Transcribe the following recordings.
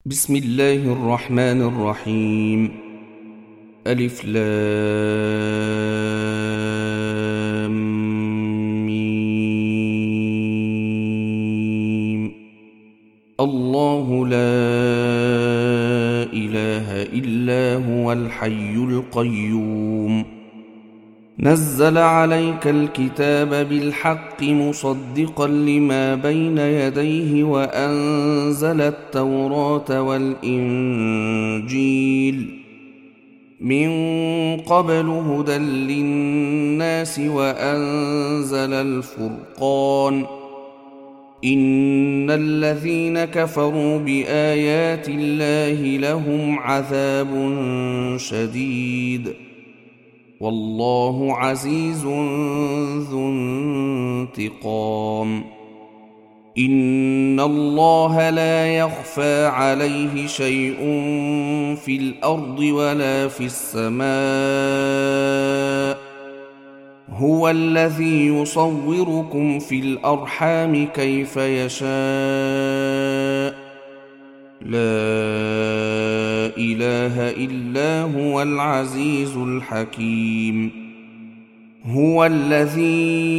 بسم الله الرحمن الرحيم. ألف لام ميم. الله لا إله إلا هو الحي القيوم نزل عليك الكتاب بالحق مصدقا لما بين يديه وأنزل التوراة والإنجيل من قبل هدى للناس وأنزل الفرقان إن الذين كفروا بآيات الله لهم عذاب شديد والله عزيز ذو انتقام. إن الله لا يخفى عليه شيء في الأرض ولا في السماء هو الذي يصوركم في الأرحام كيف يشاء لا إله إلا هو العزيز الحكيم. هو الذي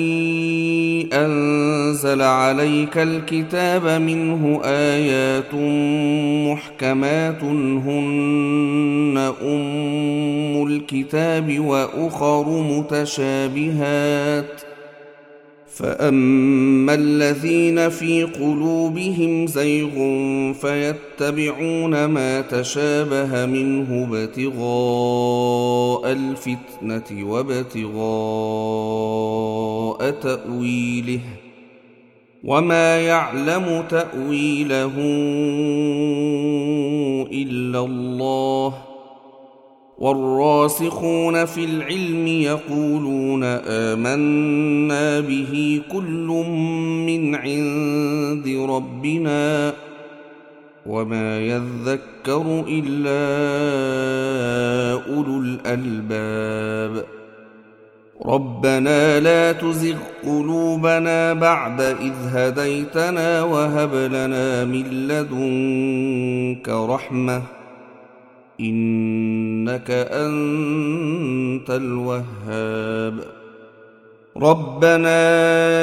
أنزل عليك الكتاب منه آيات محكمات هن أم الكتاب وأخر متشابهات فأما الذين في قلوبهم زيغ فيتبعون ما تشابه منه ابتغاء الفتنة وابتغاء تأويله وما يعلم تأويله إلا الله والراسخون في العلم يقولون آمنا به كل من عند ربنا وما يذكر إلا أولو الألباب. ربنا لا تزغ قلوبنا بعد إذ هديتنا وهب لنا من لدنك رحمة إنك أنت الوهاب. ربنا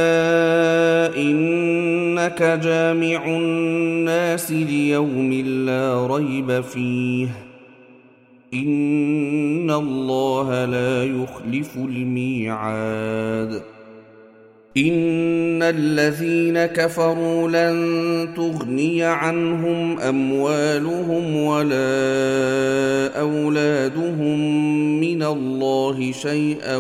إنك جامع الناس ليوم لا ريب فيه إن الله لا يخلف الميعاد. إن الذين كفروا لن تغني عنهم أموالهم ولا أولادهم من الله شيئا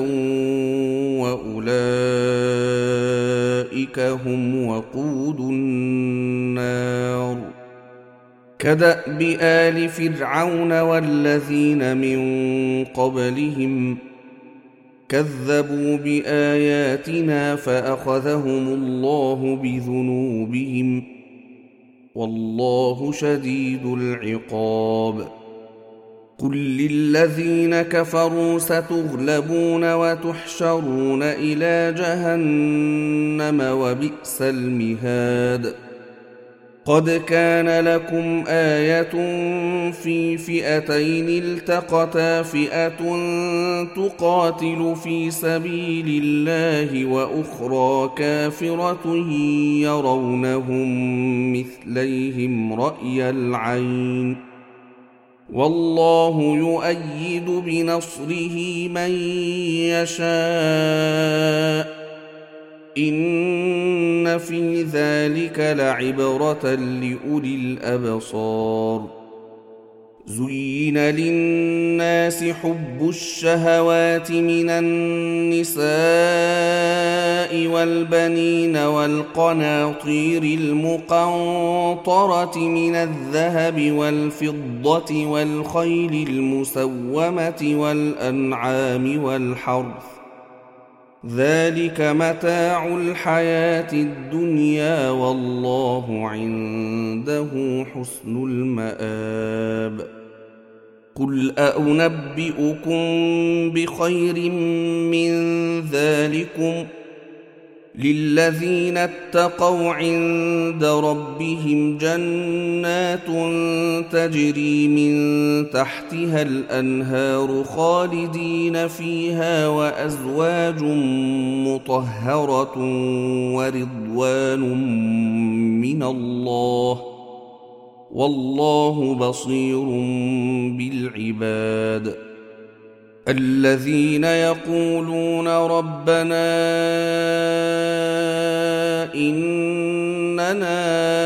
وأولئك هم وقود النار كدأب آل فرعون والذين من قبلهم كذبوا بآياتنا فأخذهم الله بذنوبهم والله شديد العقاب. قل للذين كفروا ستغلبون وتحشرون إلى جهنم وبئس المهاد. قد كان لكم آية في فئتين التقتا فئة تقاتل في سبيل الله وأخرى كافرة يرونهم مثليهم رأي العين والله يؤيد بنصره من يشاء إن في ذلك لعبرة لأولي الأبصار. زين للناس حب الشهوات من النساء والبنين والقناطير المقنطرة من الذهب والفضة والخيل المسومة والأنعام والحرث ذلك متاع الحياة الدنيا والله عنده حسن المآب. قل أنبئكم بخير من ذلكم للذين اتقوا عند ربهم جنات تجري من تحتها الأنهار خالدين فيها وأزواج مطهرة ورضوان من الله والله بصير بالعباد الذين يقولون ربنا إننا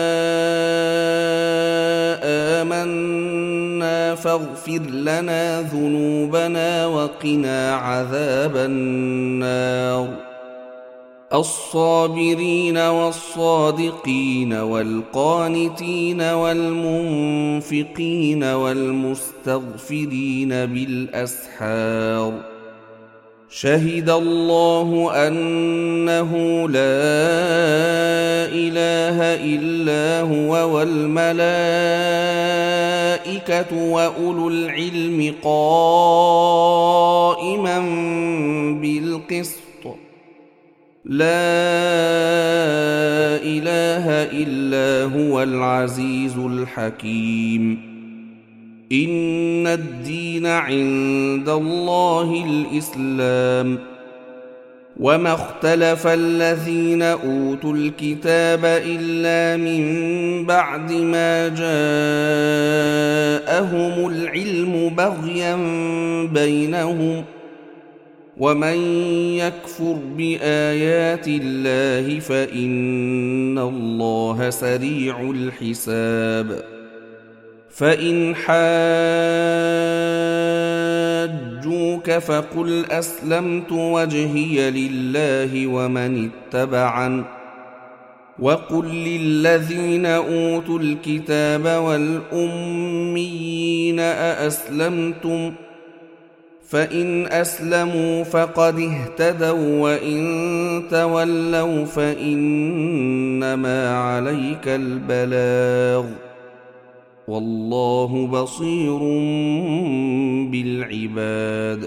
آمنا فاغفر لنا ذنوبنا وقنا عذاب النار الصابرين والصادقين والقانتين والمنفقين والمستغفرين بالأسحار شهد الله أنه لا إله إلا هو والملائكة وأولو العلم قائما بالقسط لا إله إلا هو العزيز الحكيم إن الدين عند الله الإسلام وما اختلف الذين أوتوا الكتاب إلا من بعد ما جاءهم العلم بغيا بينهم ومن يكفر بآيات الله فإن الله سريع الحساب فإن حاجوك فقل أسلمت وجهي لله ومن اتبعن وقل للذين أوتوا الكتاب والأميين أأسلمتم فإن أسلموا فقد اهتدوا وإن تولوا فإنما عليك البلاغ والله بصير بالعباد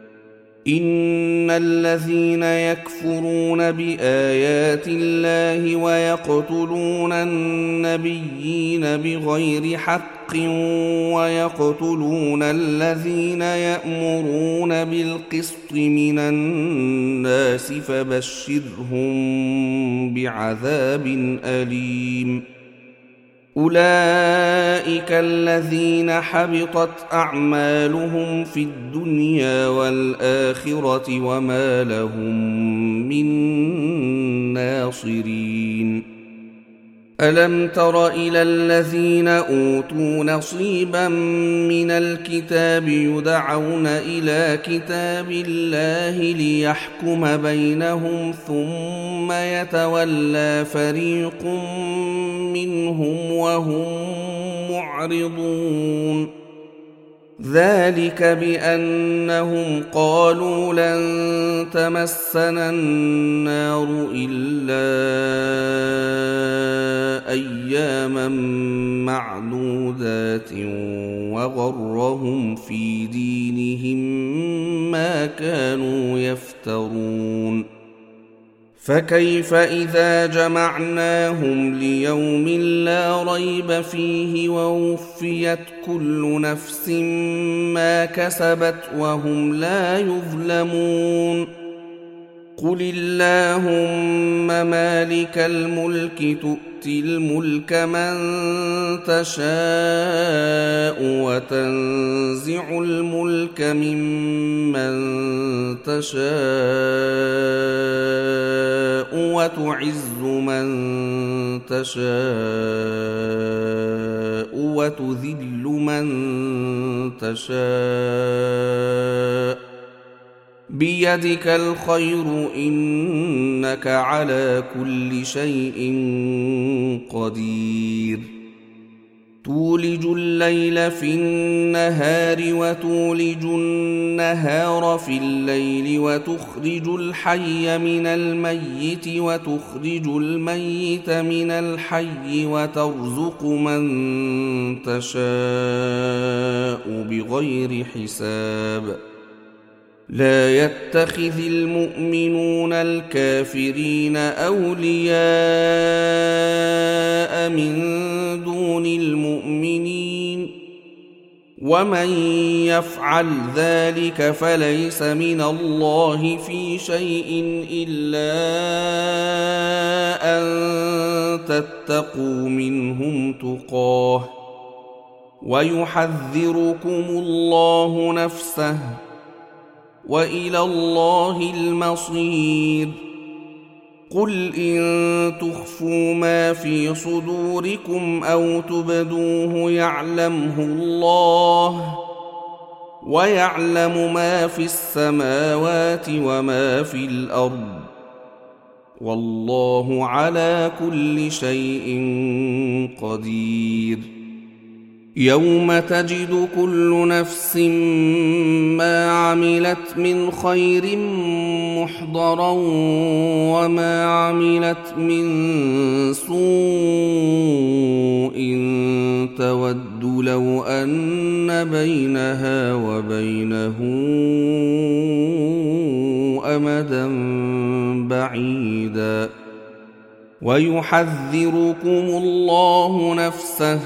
إن الذين يكفرون بآيات الله ويقتلون النبيين بغير حق ويقتلون الذين يأمرون بالقسط من الناس فبشرهم بعذاب أليم أولئك الذين حبطت أعمالهم في الدنيا والآخرة وما لهم من ناصرين ألم تر إلى الذين أوتوا نصيبا من الكتاب يدعون إلى كتاب الله ليحكم بينهم ثم يتولى فريق منهم وهم معرضون ذلك بأنهم قالوا لن تمسنا النار إلا أياما معدودات وغرهم في دينهم ما كانوا يفترون فكيف إذا جمعناهم ليوم لا ريب فيه ووفيت كل نفس ما كسبت وهم لا يظلمون قل اللهم مالك الملك تؤتي الملك من تشاء وتنزع الملك ممن تشاء وتعز من تشاء وتذل من تشاء بيدك الخير إنك على كل شيء قدير تولج الليل في النهار وتولج النهار في الليل وتخرج الحي من الميت وتخرج الميت من الحي وترزق من تشاء بغير حساب لا يتخذ المؤمنون الكافرين أولياء من دون المؤمنين ومن يفعل ذلك فليس من الله في شيء إلا أن تتقوا منهم تقاه ويحذركم الله نفسه وإلى الله المصير. قل إن تخفوا ما في صدوركم أو تبدوه يعلمه الله ويعلم ما في السماوات وما في الأرض والله على كل شيء قدير. يوم تجد كل نفس ما عملت من خير محضرا وما عملت من سوء تود لو أن بينها وبينه أمدا بعيدا ويحذركم الله نفسه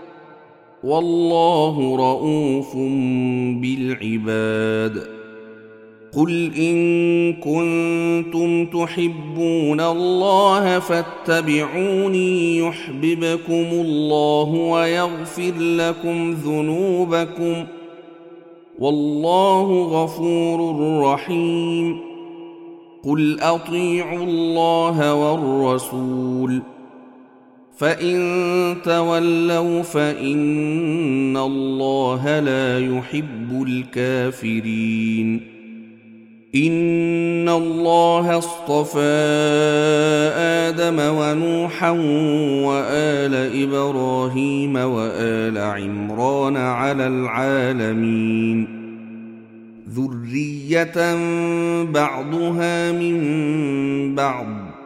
والله رؤوف بالعباد. قل إن كنتم تحبون الله فاتبعوني يحببكم الله ويغفر لكم ذنوبكم والله غفور رحيم. قل أطيعوا الله والرسول فإن تولوا فإن الله لا يحب الكافرين. إن الله اصطفى آدم ونوحا وآل إبراهيم وآل عمران على العالمين ذرية بعضها من بعض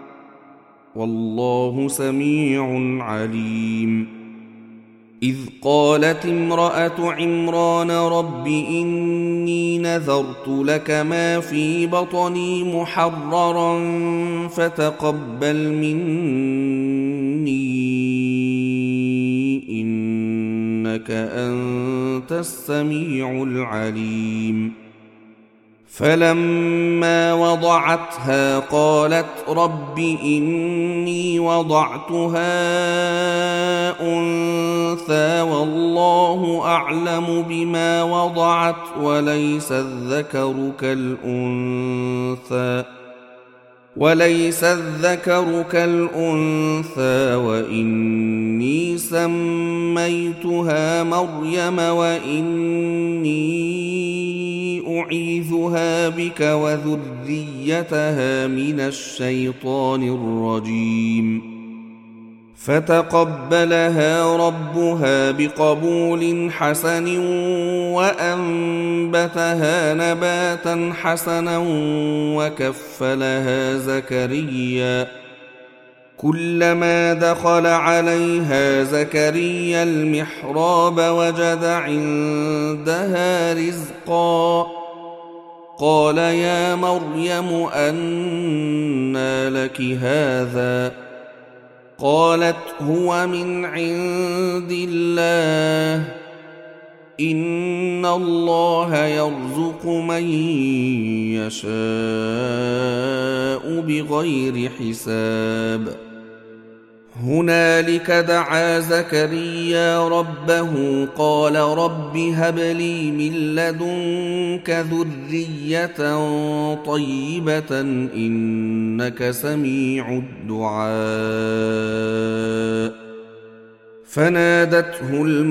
والله سميع عليم. إذ قالت امرأة عمران رب إني نذرت لك ما في بطني محررا فتقبل مني إنك أنت السميع العليم. فلما وضعتها قالت رب إني وضعتها أنثى والله أعلم بما وضعت وليس الذكر كالأنثى وإني سميتها مريم وإني أعيذها بك وذريتها من الشيطان الرجيم. فتقبلها ربها بقبول حسن وأنبتها نباتا حسنا وكفلها زكريا. كلما دخل عليها زكريا المحراب وجد عندها رزقا قال يا مريم أنى لك هذا قالت هو من عند الله إن الله يرزق من يشاء بغير حساب. هنالك دعا زكريا ربه قال رب هب لي من لدنك ذرية طيبة إنك سميع الدعاء. فنادته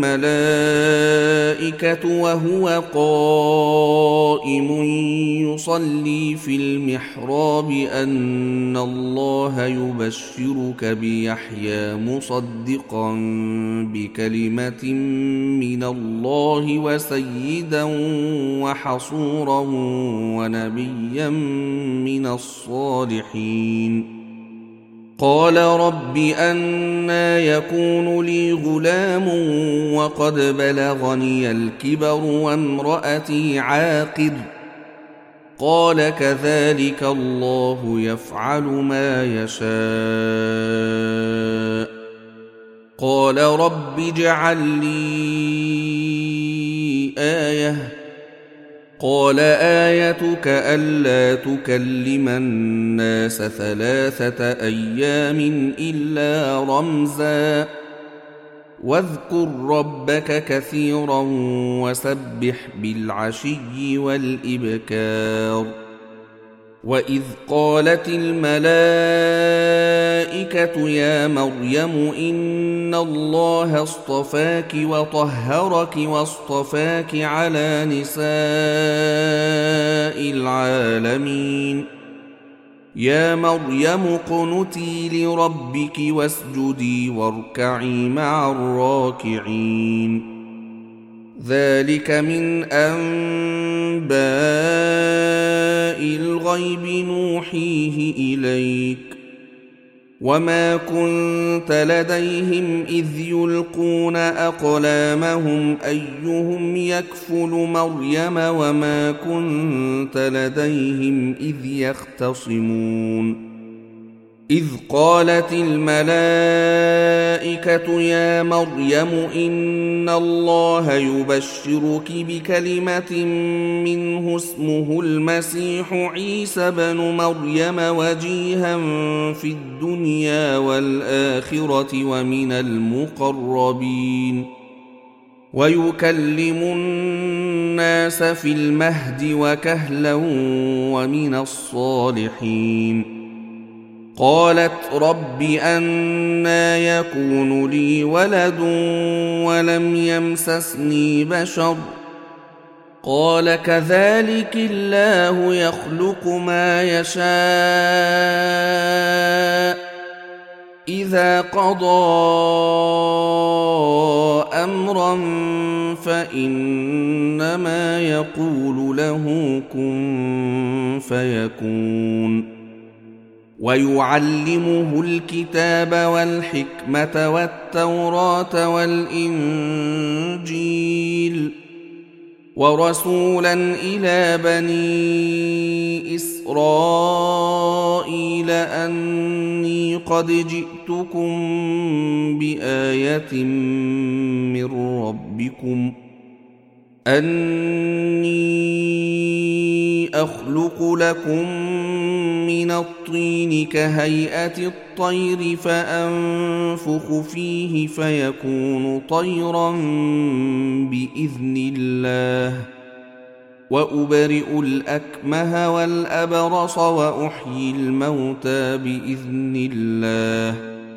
الملائكة وهو قائم يصلي في المحراب أن الله يبشرك بيحيى مصدقا بكلمة من الله وسيدا وحصورا ونبيا من الصالحين. قال رب أنى يكون لي غلام وقد بلغني الكبر وامرأتي عاقر قال كذلك الله يفعل ما يشاء قال رب اجعل لي آية قال آيتك ألا تكلم الناس 3 أيام إلا رمزا واذكر ربك كثيرا وسبح بالعشي والإبكار وإذ قالت الملائكة يا مريم إن الله اصطفاك وطهرك واصطفاك على نساء العالمين يا مريم اقنتي لربك واسجدي واركعي مع الراكعين ذلك من أنباء الغيب نوحيه إليك وما كنت لديهم إذ يلقون أقلامهم أيهم يكفل مريم وما كنت لديهم إذ يختصمون إذ قالت الملائكة يا مريم إن الله يبشرك بكلمة منه اسمه المسيح عيسى بن مريم وجيها في الدنيا والآخرة ومن المقربين ويكلم الناس في المهد وكهلا ومن الصالحين قالت رب أنى يكون لي ولد ولم يمسسني بشر قال كذلك الله يخلق ما يشاء إذا قضى أمرا فإنما يقول له كن فيكون ويعلمه الكتاب والحكمة والتوراة والإنجيل ورسولا إلى بني إسرائيل أني قد جئتكم بآية من ربكم أني أخلق لكم من الطين كهيئة الطير فأنفخ فيه فيكون طيرا بإذن الله وأبرئ الأكمه والأبرص وأحيي الموتى بإذن الله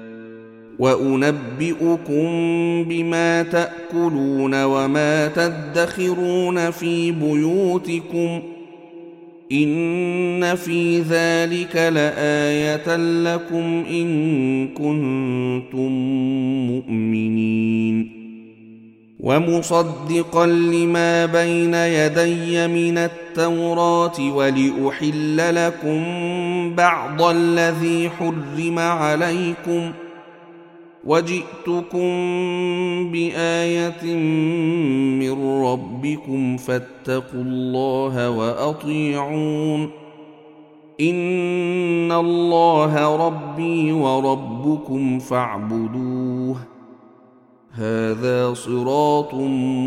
وأنبئكم بما تأكلون وما تدخرون في بيوتكم إن في ذلك لآية لكم إن كنتم مؤمنين ومصدقا لما بين يدي من التوراة ولأحل لكم بعض الذي حرم عليكم وجئتكم بآية من ربكم فاتقوا الله وأطيعون إن الله ربي وربكم فاعبدوه هذا صراط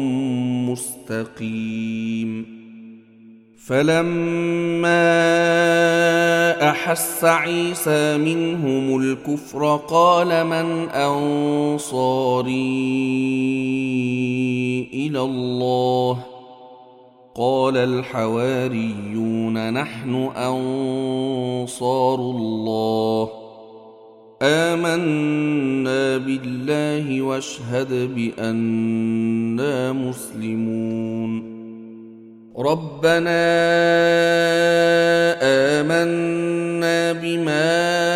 مستقيم فلما أحس عيسى منهم الكفر قال من أنصاري إلى الله قال الحواريون نحن أنصار الله آمنا بالله واشهد بأننا مسلمون ربنا آمنا بما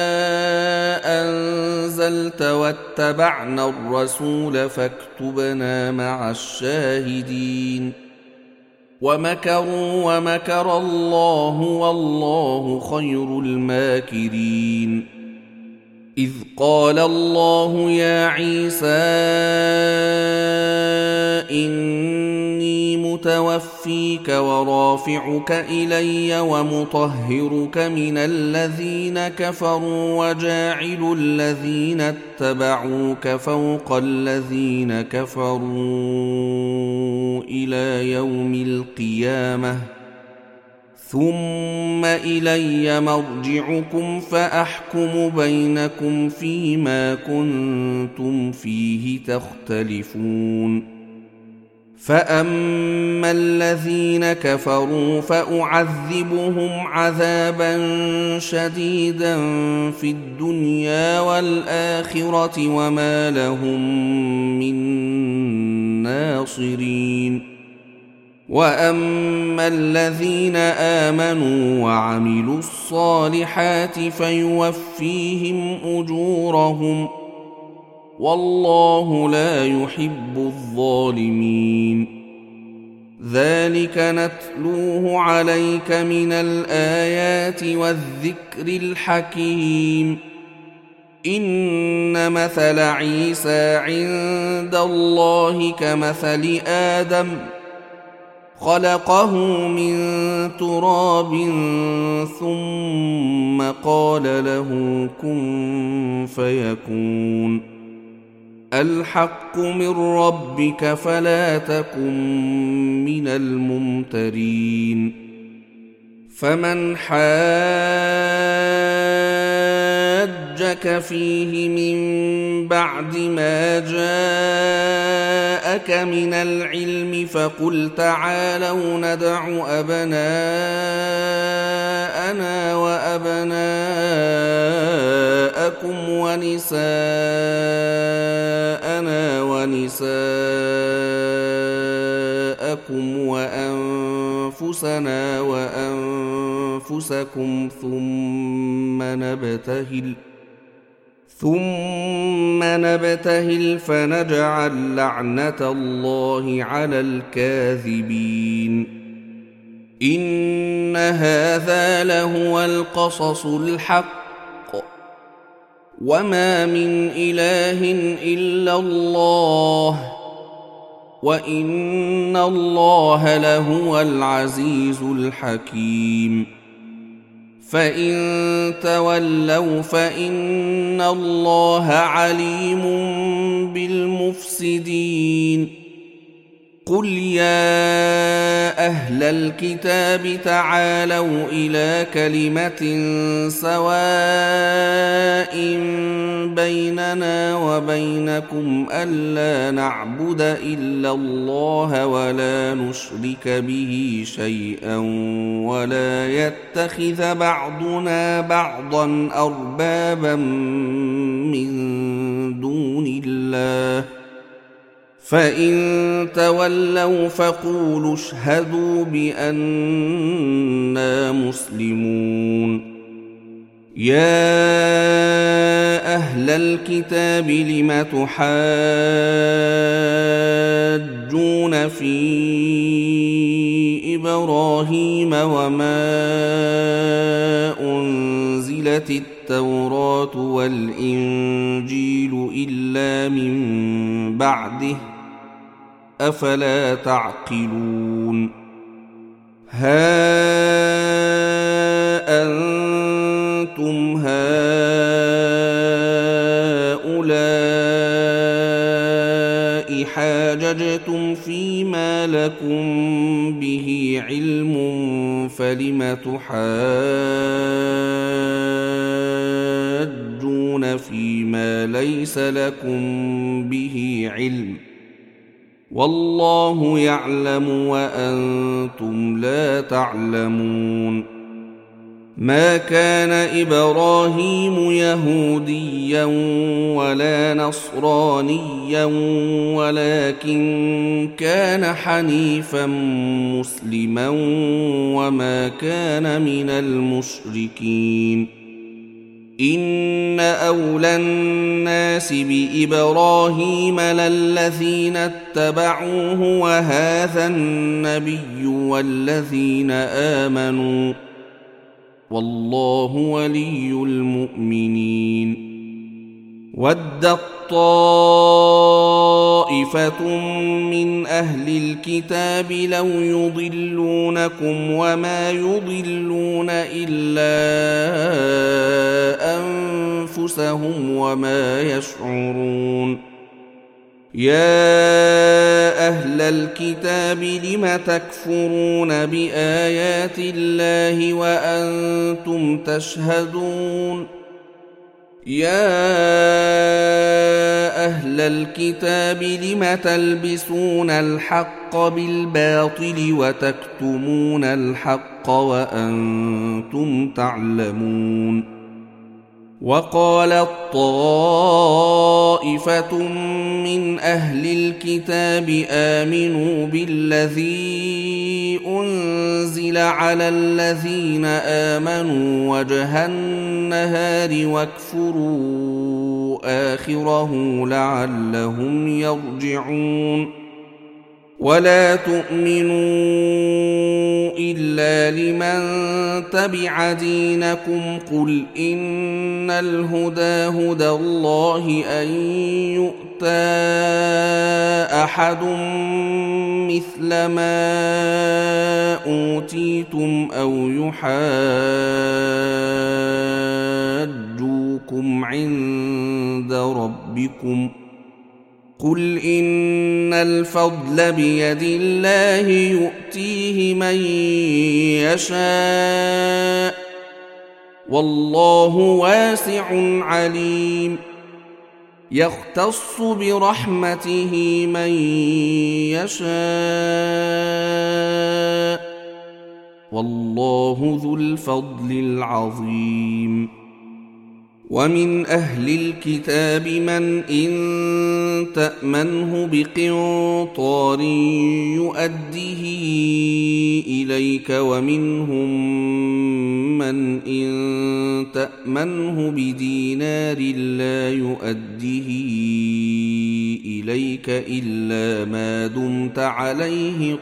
أنزلت واتبعنا الرسول فاكتبنا مع الشاهدين ومكروا ومكر الله والله خير الماكرين إذ قال الله يا عيسى إني متوفيك ورافعك إلي ومطهرك من الذين كفروا وجاعل الذين اتبعوك فوق الذين كفروا إلى يوم القيامة ثم إلي مرجعكم فأحكم بينكم فيما كنتم فيه تختلفون فأما الذين كفروا فأعذبهم عذابا شديدا في الدنيا والآخرة وما لهم من ناصرين وأما الذين آمنوا وعملوا الصالحات فيوفيهم أجورهم والله لا يحب الظالمين ذلك نتلوه عليك من الآيات والذكر الحكيم إن مثل عيسى عند الله كمثل آدم خلقه من تراب ثم قال له كن فيكون الحق من ربك فلا تكن من الممترين فمن حاجك فيه من بعد ما جاءك من العلم فقل تعالوا ندع أبناءنا وأبناءكم ونساءنا ونساءكم وأنفسنا وأنفسكم ثم نبتهل فنجعل لعنة الله على الكاذبين إن هذا لهو القصص الحق وما من إله إلا الله وإن الله لهو العزيز الحكيم فإن تولوا فإن الله عليم بالمفسدين قل يا أهل الكتاب تعالوا إلى كلمة سواء بيننا وبينكم ألا نعبد إلا الله ولا نشرك به شيئا ولا يتخذ بعضنا بعضا أربابا من دون الله فإن تولوا فقولوا اشهدوا بأننا مسلمون يا أهل الكتاب لم تحاجون في إبراهيم وما أنزلت التوراة والإنجيل إلا من بعده أفلا تعقلون ها أنتم هؤلاء حاججتم فيما لكم به علم فلم تحاجون فيما ليس لكم به علم والله يعلم وأنتم لا تعلمون ما كان إبراهيم يهوديا ولا نصرانيا ولكن كان حنيفا مسلما وما كان من المشركين إن أولى الناس بإبراهيم للذين اتبعوه وهذا النبي والذين آمنوا والله ولي المؤمنين ودت طائفة طائفة من أهل الكتاب لو يضلونكم وما يضلون إلا أنفسهم وما يشعرون يا أهل الكتاب لم تكفرون بآيات الله وأنتم تشهدون يا أهل الكتاب لم تلبسون الحق بالباطل وتكتمون الحق وأنتم تعلمون وقالت طائفة من أهل الكتاب آمنوا بالذي أنزل على الذين آمنوا وجه النهار واكفروا آخره لعلهم يرجعون ولا تؤمنوا إلا لمن تبع دينكم قل إن الهدى هدى الله أن يؤتى أحد مثل ما أوتيتم أو يحاجوكم عند ربكم قل إن الفضل بيد الله يؤتيه من يشاء والله واسع عليم يختص برحمته من يشاء والله ذو الفضل العظيم ومن أهل الكتاب من إن تأمنه بقنطار يؤديه إليك ومنهم من إن تأمنه بدينار لا يؤديه إليك إلا ما دمت عليه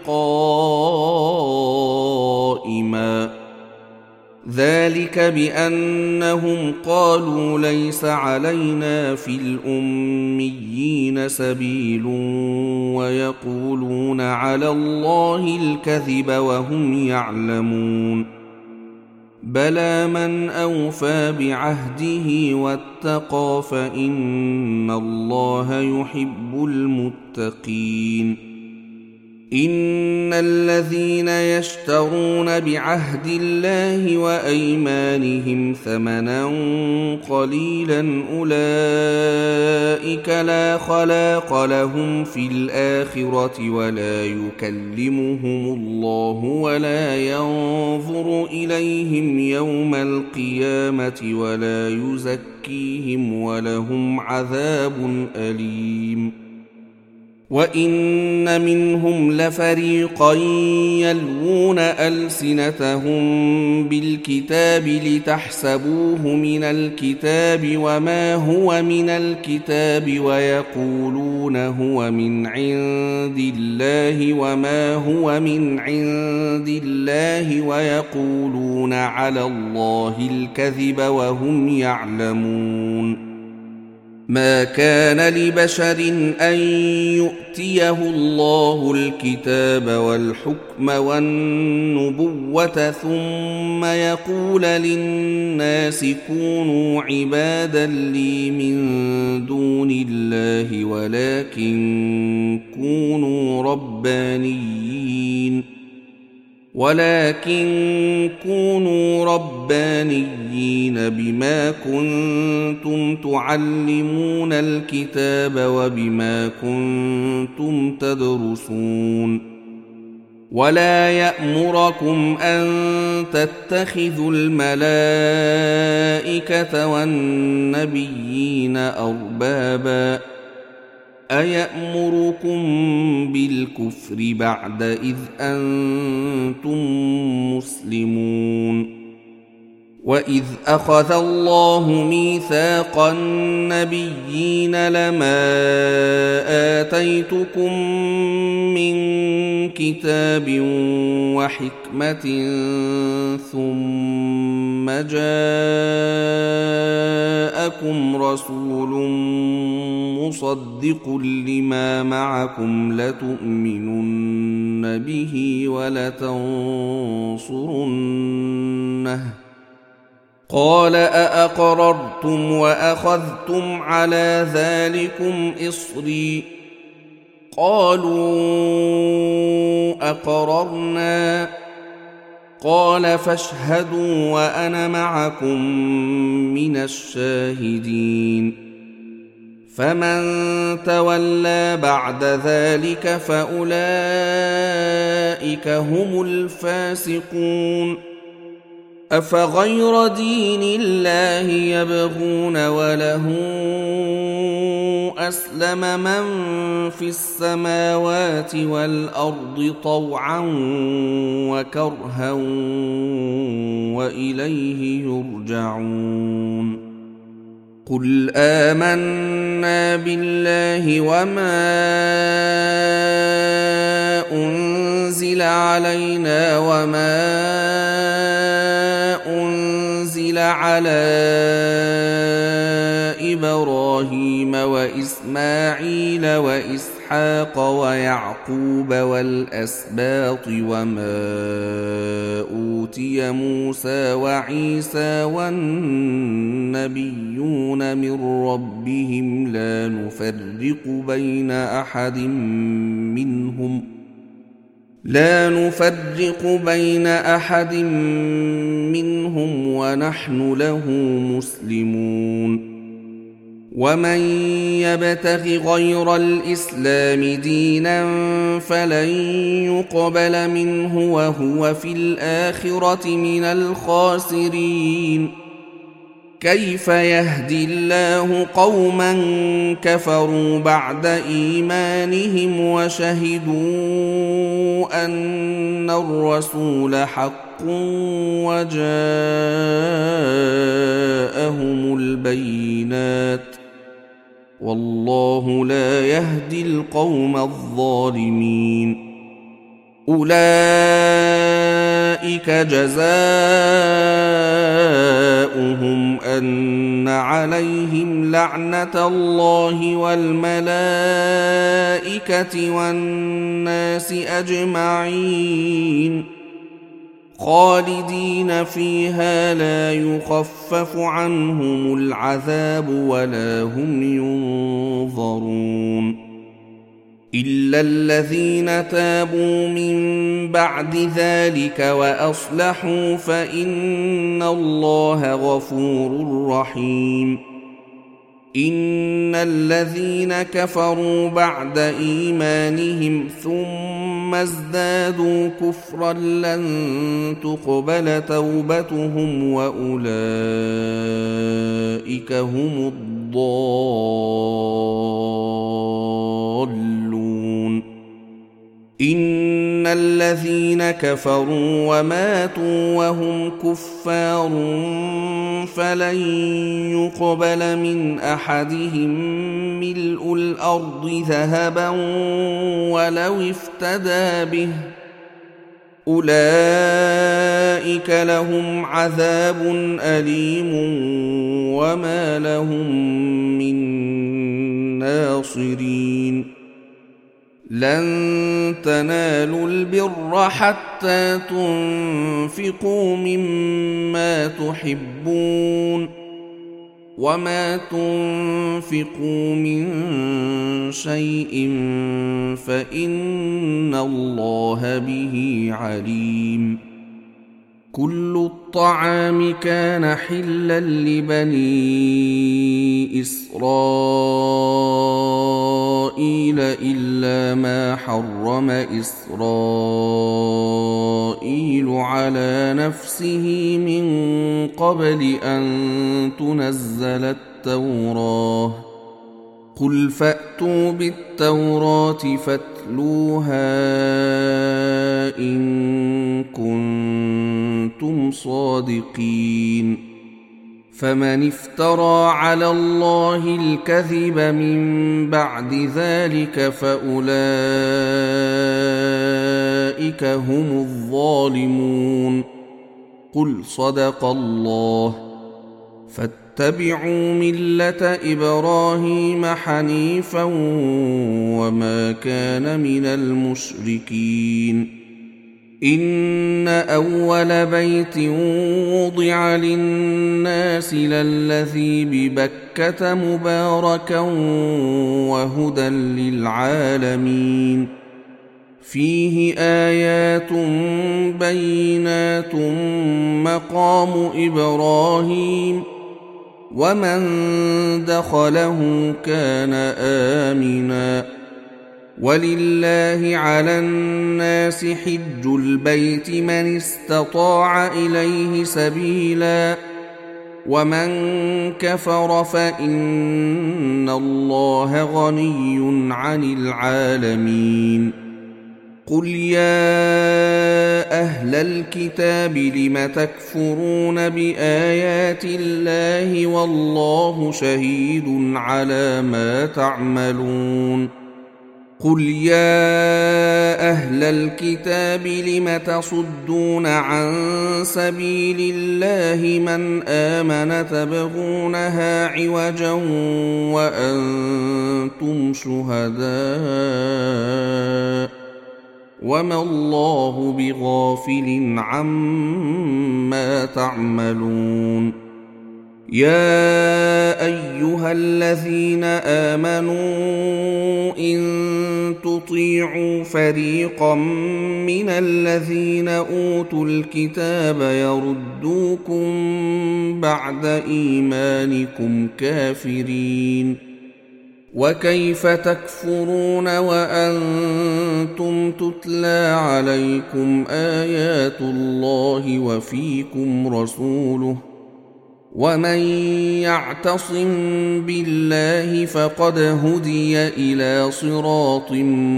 قائما ذلك بأنهم قالوا ليس علينا في الأميين سبيل ويقولون على الله الكذب وهم يعلمون بلى من أوفى بعهده واتقى فإن الله يحب المتقين إن الذين يشترون بعهد الله وأيمانهم ثمنا قليلا أولئك لا خلاق لهم في الآخرة ولا يكلمهم الله ولا ينظر إليهم يوم القيامة ولا يزكيهم ولهم عذاب أليم وإن منهم لفريقا يلوون ألسنتهم بالكتاب لتحسبوه من الكتاب وما هو من الكتاب ويقولون هو من عند الله وما هو من عند الله ويقولون على الله الكذب وهم يعلمون ما كان لبشر أن يؤتيه الله الكتاب والحكم والنبوة ثم يقول للناس كونوا عبادا لي من دون الله ولكن كونوا ربانيين بما كنتم تعلمون الكتاب وبما كنتم تدرسون ولا يأمركم أن تتخذوا الملائكة والنبيين أربابا أيأمركم بالكفر بعد إذ أنتم مسلمون وإذ أخذ الله ميثاق النبيين لما آتيتكم من كتاب وحكمة ثم جاءكم رسول مصدق لما معكم لتؤمنن به ولتنصرنه قال أأقررتم وأخذتم على ذلكم إصري قالوا أقررنا قال فاشهدوا وأنا معكم من الشاهدين فمن تولى بعد ذلك فأولئك هم الفاسقون أفغير دين الله يبغون وله أسلم من في السماوات والأرض طوعا وكرها وإليه يرجعون قل آمنا بالله وما أنزل علينا وما أنزل على إبراهيم وإسماعيل وإسحاق ويعقوب والأسباط وما أوتي موسى وعيسى والنبيون من ربهم لا نفرق بين أحد منهم ونحن له مسلمون ومن يبتغ غير الإسلام دينا فلن يقبل منه وهو في الآخرة من الخاسرين كيف يهدي الله قوما كفروا بعد إيمانهم وشهدوا أن الرسول حق وجاءهم البينات والله لا يهدي القوم الظالمين أولئك جزاؤهم أن عليهم لعنة الله والملائكة والناس أجمعين خالدين فيها لا يخفف عنهم العذاب ولا هم ينظرون إلا الذين تابوا من بعد ذلك وأصلحوا فإن الله غفور رحيم إن الذين كفروا بعد إيمانهم ثم ازدادوا كفرا لن تقبل توبتهم وأولئك هم الضالون إن الذين كفروا وماتوا وهم كفار فلن يقبل من أحدهم ملء الأرض ذهبا ولو افتدى به أولئك لهم عذاب أليم وما لهم من ناصرين لن تنالوا البر حتى تنفقوا مما تحبون وما تنفقوا من شيء فإن الله به عليم كل الطعام كان حلا لبني إسرائيل إلا ما حرم إسرائيل على نفسه من قبل أن تنزل التوراة قل فأتوا بالتوراة فاتلوها إن كنتم صادقين فمن افترى على الله الكذب من بعد ذلك فأولئك هم الظالمون قل صدق الله واتبعوا ملة إبراهيم حنيفا وما كان من المشركين إن أول بيت وضع للناس للذي ببكة مباركا وهدى للعالمين فيه آيات بينات مقام إبراهيم ومن دخله كان آمنا ولله على الناس حج البيت من استطاع إليه سبيلا ومن كفر فإن الله غني عن العالمين قل يا أهل الكتاب لم تكفرون بآيات الله والله شهيد على ما تعملون قل يا أهل الكتاب لم تصدون عن سبيل الله من آمن تبغونها عوجا وأنتم شهداء وما الله بغافل عما تعملون يا أيها الذين آمنوا إن تطيعوا فريقا من الذين أوتوا الكتاب يردوكم بعد إيمانكم كافرين وكيف تكفرون وأنتم تتلى عليكم آيات الله وفيكم رسوله ومن يعتصم بالله فقد هدي إلى صراط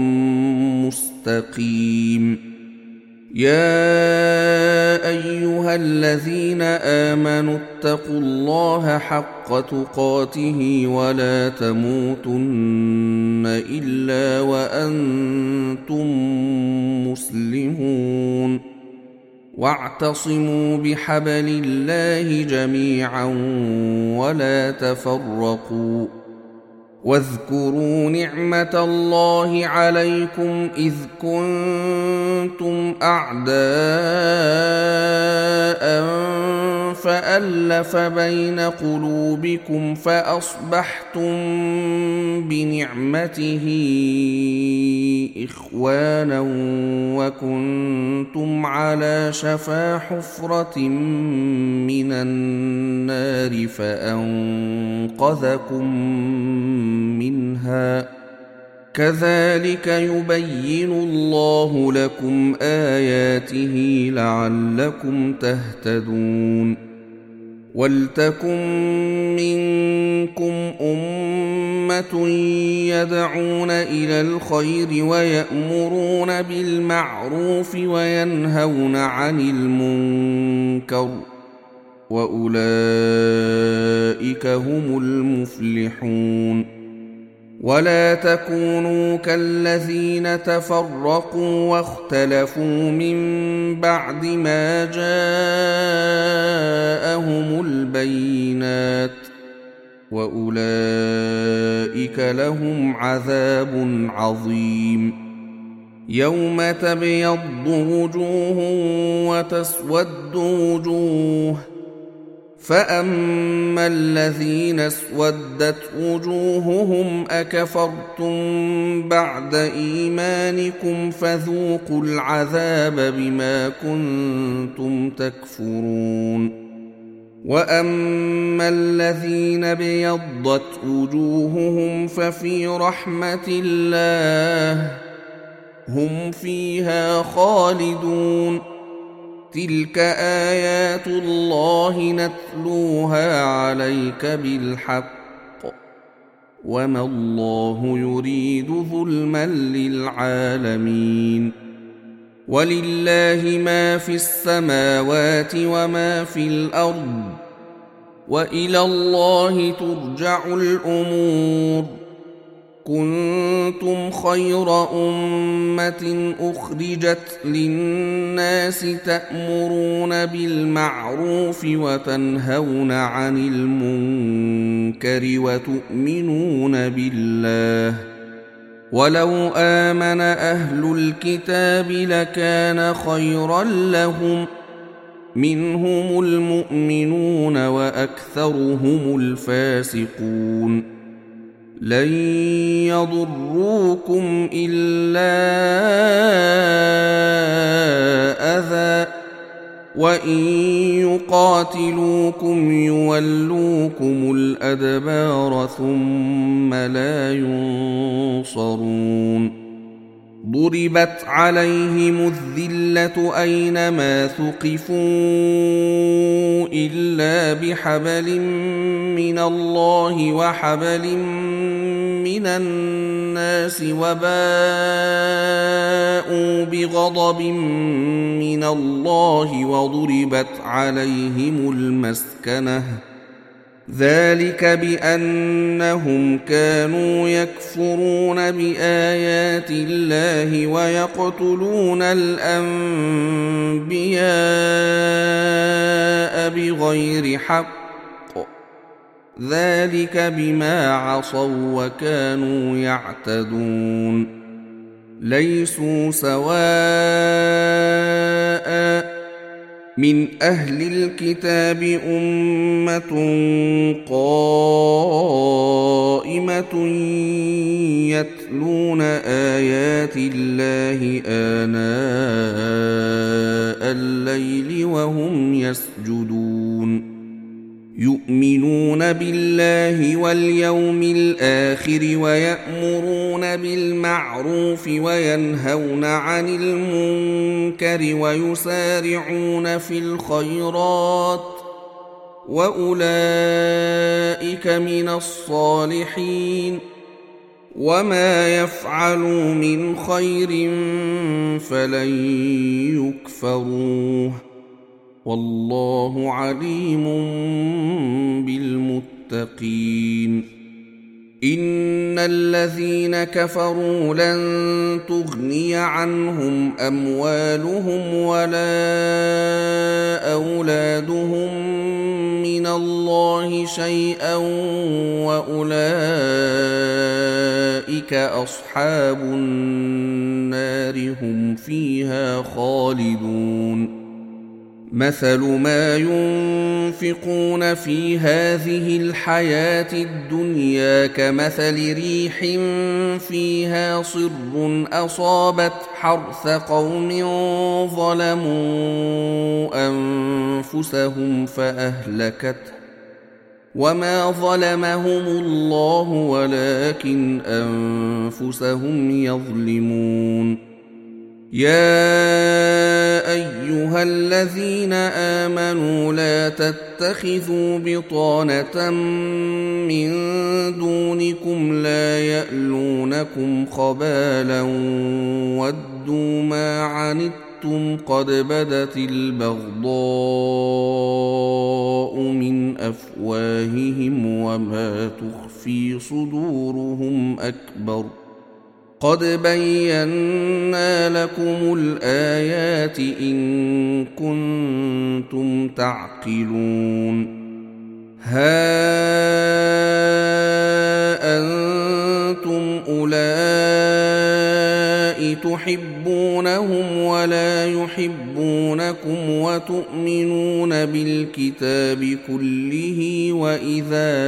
مستقيم يا أيها الذين آمنوا اتقوا الله حق تقاته ولا تموتن إلا وأنتم مسلمون واعتصموا بحبل الله جميعا ولا تفرقوا واذكروا نعمة الله عليكم إذ كنتم أعداء فألف بين قلوبكم فأصبحتم بنعمته إخوانا وكنتم على شفا حفرة من النار فأنقذكم منها كذلك يبين الله لكم آياته لعلكم تهتدون ولتكن منكم أمة يدعون إلى الخير ويأمرون بالمعروف وينهون عن المنكر وأولئك هم المفلحون ولا تكونوا كالذين تفرقوا واختلفوا من بعد ما جاءهم البينات وأولئك لهم عذاب عظيم يوم تبيض وجوه وتسود وجوه فأما الذين اسودت وجوههم أكفرتم بعد إيمانكم فذوقوا العذاب بما كنتم تكفرون وأما الذين ابيضت وجوههم ففي رحمة الله هم فيها خالدون تلك آيات الله نتلوها عليك بالحق وما الله يريد ظلما للعالمين ولله ما في السماوات وما في الأرض وإلى الله ترجع الأمور كنتم خير أمة أخرجت للناس تأمرون بالمعروف وتنهون عن المنكر وتؤمنون بالله ولو آمن أهل الكتاب لكان خيرا لهم منهم المؤمنون وأكثرهم الفاسقون لن يضروكم إلا أذى وإن يقاتلوكم يولوكم الأدبار ثم لا ينصرون ضربت عليهم الذلة أينما ثقفوا إلا بحبل من الله وحبل من الناس وباءوا بغضب من الله وضربت عليهم المسكنة ذلك بأنهم كانوا يكفرون بآيات الله ويقتلون الأنبياء بغير حق ذلك بما عصوا وكانوا يعتدون ليسوا سواء من أهل الكتاب أمة قائمة يتلون آيات الله آناء الليل وهم يسجدون يؤمنون بالله واليوم الآخر ويأمرون بالمعروف وينهون عن المنكر ويسارعون في الخيرات وأولئك من الصالحين وما يفعلوا من خير فلن يكفروه والله عليم بالمتقين إن الذين كفروا لن تغني عنهم أموالهم ولا أولادهم من الله شيئا وأولئك أصحاب النار هم فيها خالدون مثل ما ينفقون في هذه الحياة الدنيا كمثل ريح فيها صر أصابت حرث قوم ظلموا أنفسهم فأهلكته وما ظلمهم الله ولكن أنفسهم يظلمون يا أيها الذين آمنوا لا تتخذوا بطانة من دونكم لا يألونكم خبالا ودوا ما عنتم قد بدت البغضاء من أفواههم وما تخفي صدورهم أكبر قد بينا لكم الآيات إن كنتم تعقلون ها أنتم أولئك تحبونهم ولا يحبونكم وتؤمنون بالكتاب كله وإذا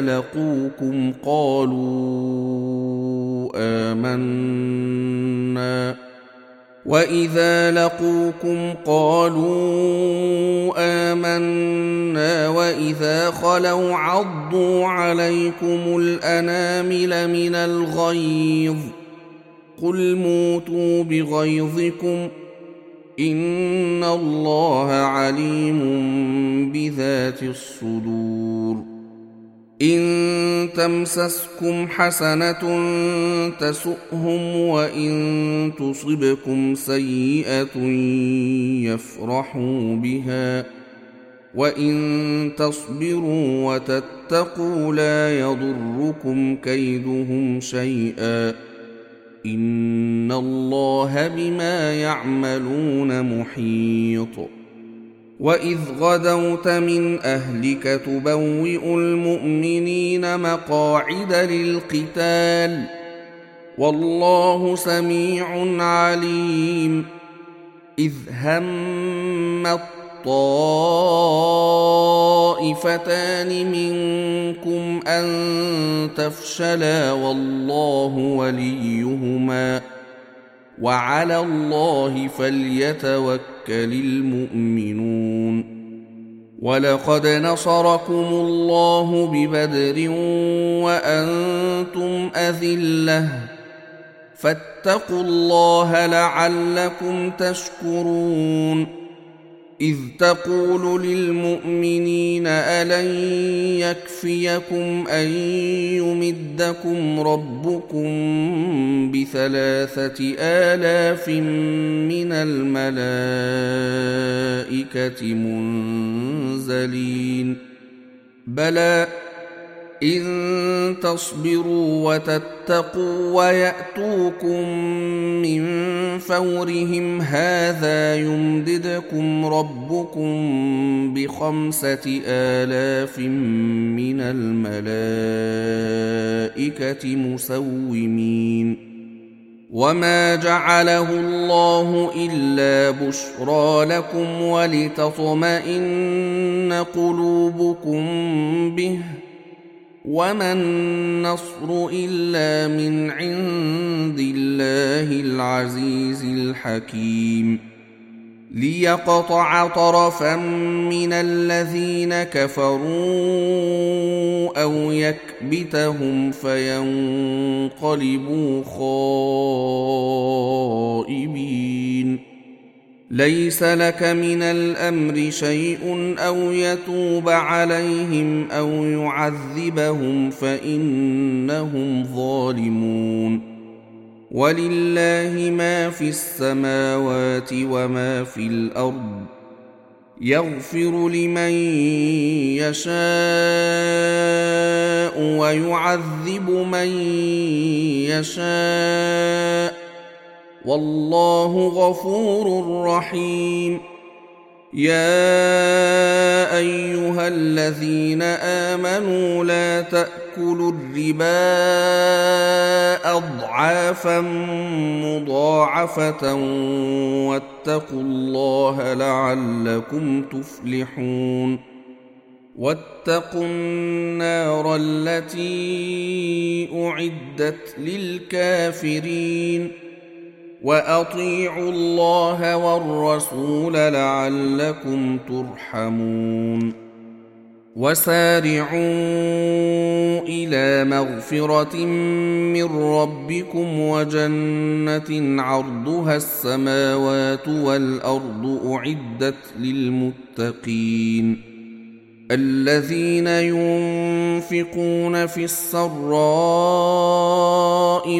لقوكم قالوا آمنا وإذا خلوا عضوا عليكم الأنامل من الغيظ قل موتوا بغيظكم إن الله عليم بذات الصدور إن تمسسكم حسنة تسؤهم وإن تصبكم سيئة يفرحوا بها وإن تصبروا وتتقوا لا يضركم كيدهم شيئا إن الله بما يعملون محيط. وإذ غدوت من أهلك تبوئ المؤمنين مقاعد للقتال والله سميع عليم. إذ هم الطائفتان منكم أن تفشلا والله وليهما وعلى الله فليتوكل المؤمنون. ولقد نصركم الله ببدر وأنتم أذلة فاتقوا الله لعلكم تشكرون. إذ تقول للمؤمنين ألن يكفيكم أن يمدكم ربكم ب3,000 من الملائكة منزلين بلى إن تصبروا وتتقوا ويأتوكم من فورهم هذا يمددكم ربكم ب5,000 من الملائكة مسومين. وما جعله الله إلا بشرى لكم ولتطمئن قلوبكم به وما النصر إلا من عند الله العزيز الحكيم. ليقطع طرفا من الذين كفروا أو يكبتهم فينقلبوا خائبين. ليس لك من الأمر شيء أو يتوب عليهم أو يعذبهم فإنهم ظالمون. ولله ما في السماوات وما في الأرض يغفر لمن يشاء ويعذب من يشاء والله غفور رحيم. يا أيها الذين آمنوا لا تأكلوا الربا أضعافا مضاعفة واتقوا الله لعلكم تفلحون. واتقوا النار التي أعدت للكافرين وأطيعوا الله والرسول لعلكم ترحمون. وسارعوا إلى مغفرة من ربكم وجنة عرضها السماوات والأرض أعدت للمتقين الذين ينفقون في السراء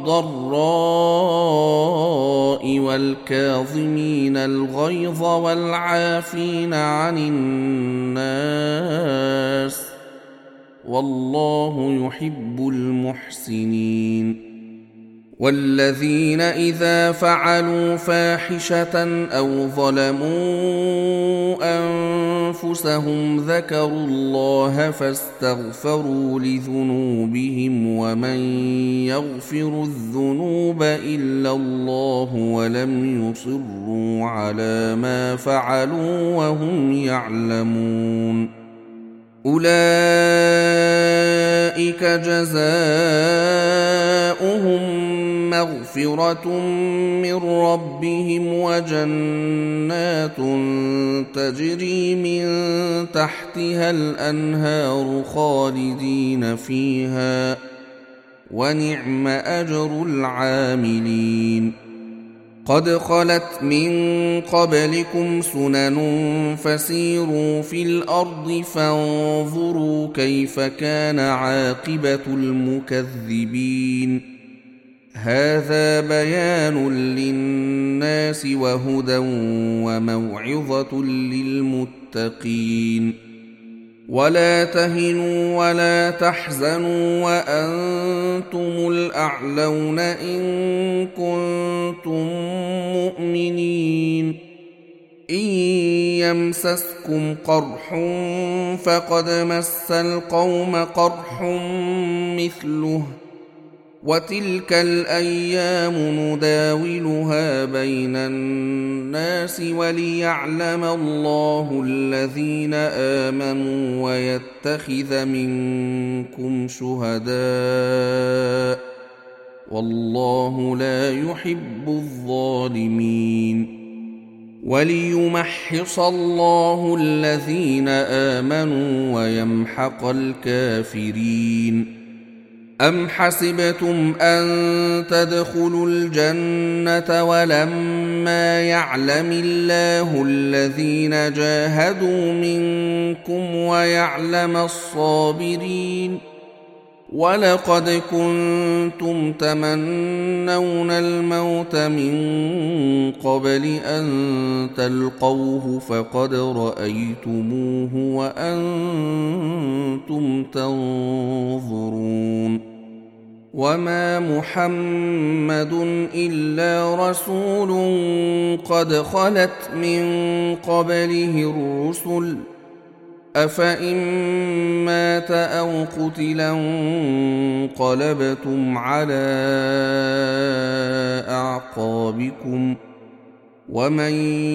والضراء والكاظمين الغيظ والعافين عن الناس والله يحب المحسنين. والذين إذا فعلوا فاحشة أو ظلموا أنفسهم ذكروا الله فاستغفروا لذنوبهم ومن يغفر الذنوب إلا الله ولم يصروا على ما فعلوا وهم يعلمون. أولئك جزاؤهم مغفرة من ربهم وجنات تجري من تحتها الأنهار خالدين فيها ونعم أجر العاملين. قد خلت من قبلكم سنن فسيروا في الأرض فانظروا كيف كان عاقبة المكذبين. هذا بيان للناس وهدى وموعظة للمتقين. ولا تهنوا ولا تحزنوا وأنتم الأعلون إن كنتم مؤمنين. إن يمسسكم قرح فقد مس القوم قرح مثله، وتلك الأيام نداولها بين الناس وليعلم الله الذين آمنوا ويتخذ منكم شهداء، والله لا يحب الظالمين. وليمحص الله الذين آمنوا ويمحق الكافرين. أم حسبتم أن تدخلوا الجنة ولما يعلم الله الذين جاهدوا منكم ويعلم الصابرين؟ ولقد كنتم تمنون الموت من قبل أن تلقوه فقد رأيتموه وأنتم تنظرون. وما محمد إلا رسول قد خلت من قبله الرسل، أفإن مات أو قتلا انقلبتم على أعقابكم، ومن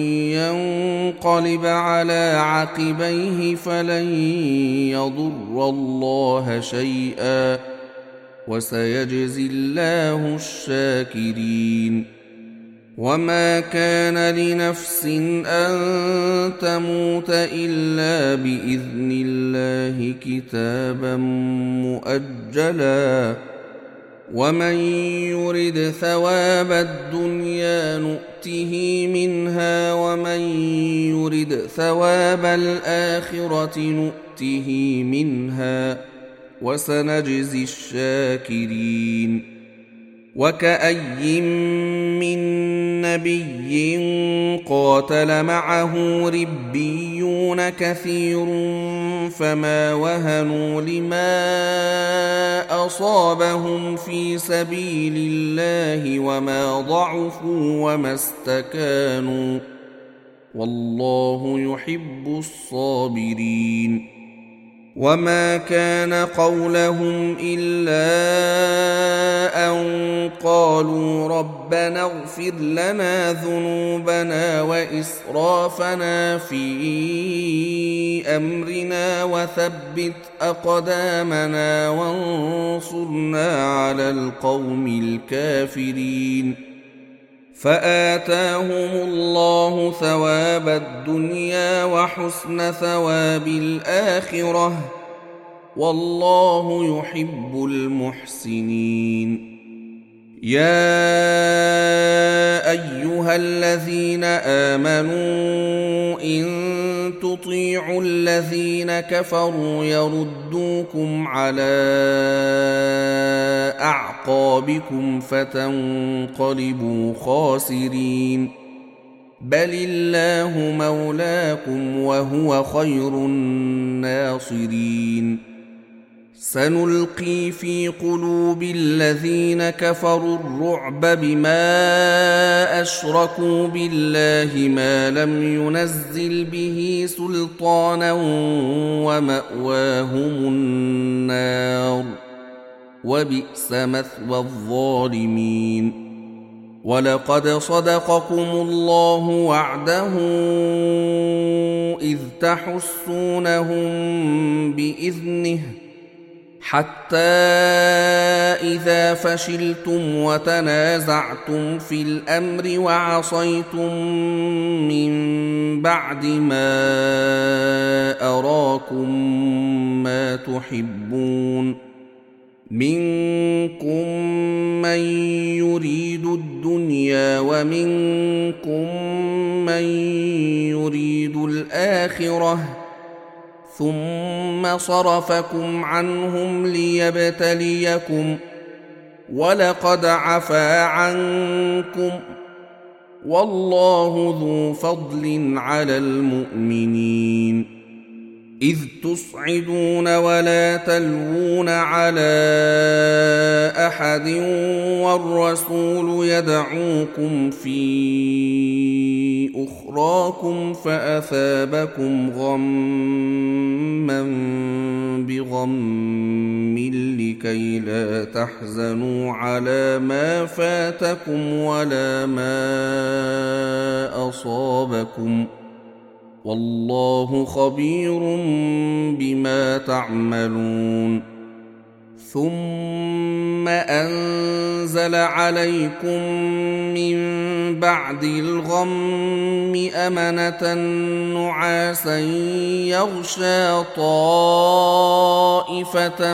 ينقلب على عقبيه فلن يضر الله شيئا، وسيجزي الله الشاكرين. وما كان لنفس أن تموت إلا بإذن الله كتابا مؤجلا، ومن يرد ثواب الدنيا نؤته منها ومن يرد ثواب الآخرة نؤته منها، وسنجزي الشاكرين. وكأي من نبي قاتل معه ربيون كثير فما وهنوا لما أصابهم في سبيل الله وما ضعفوا وما استكانوا، والله يحب الصابرين. وما كان قولهم إلا أن قالوا ربنا اغفر لنا ذنوبنا وإسرافنا في أمرنا وثبت أقدامنا وانصرنا على القوم الكافرين، فآتاهم الله ثواب الدنيا وحسن ثواب الآخرة، والله يحب المحسنين. يا أيها الذين آمنوا إن تطيعوا الذين كفروا يردوكم على أعقابكم فتنقلبوا خاسرين، بل الله مولاكم وهو خير الناصرين. سنلقي في قلوب الذين كفروا الرعب بما أشركوا بالله ما لم ينزل به سلطانا ومأواهم النار، وبئس مثوى الظالمين. ولقد صدقكم الله وعده إذ تحسونهم بإذنه حتى إذا فشلتم وتنازعتم في الأمر وعصيتم من بعد ما أراكم ما تحبون، منكم من يريد الدنيا ومنكم من يريد الآخرة، ثم صرفكم عنهم ليبتليكم، ولقد عفا عنكم، والله ذو فضل على المؤمنين إذ تصعدون ولا تلوون على أحد والرسول يدعوكم في أخراكم فأثابكم غما بغم لكي لا تحزنوا على ما فاتكم ولا ما أصابكم والله خبير بما تعملون ثم أنزل عليكم من بعد الغم أمنة نعاسا يغشى طائفة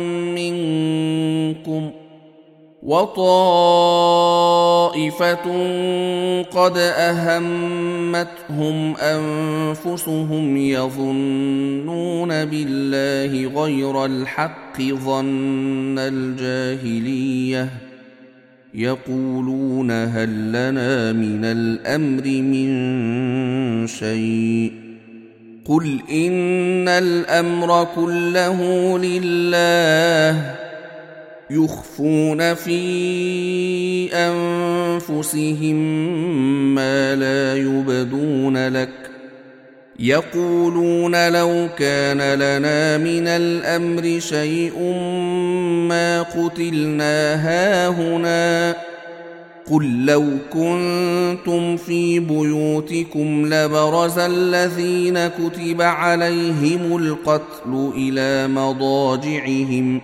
منكم وطائفة قد أهمتهم أنفسهم يظنون بالله غير الحق ظن الجاهلية يقولون هل لنا من الأمر من شيء قل إن الأمر كله لله يخفون في أنفسهم ما لا يبدون لك يقولون لو كان لنا من الأمر شيء ما قتلنا هاهنا قل لو كنتم في بيوتكم لبرز الذين كتب عليهم القتل إلى مضاجعهم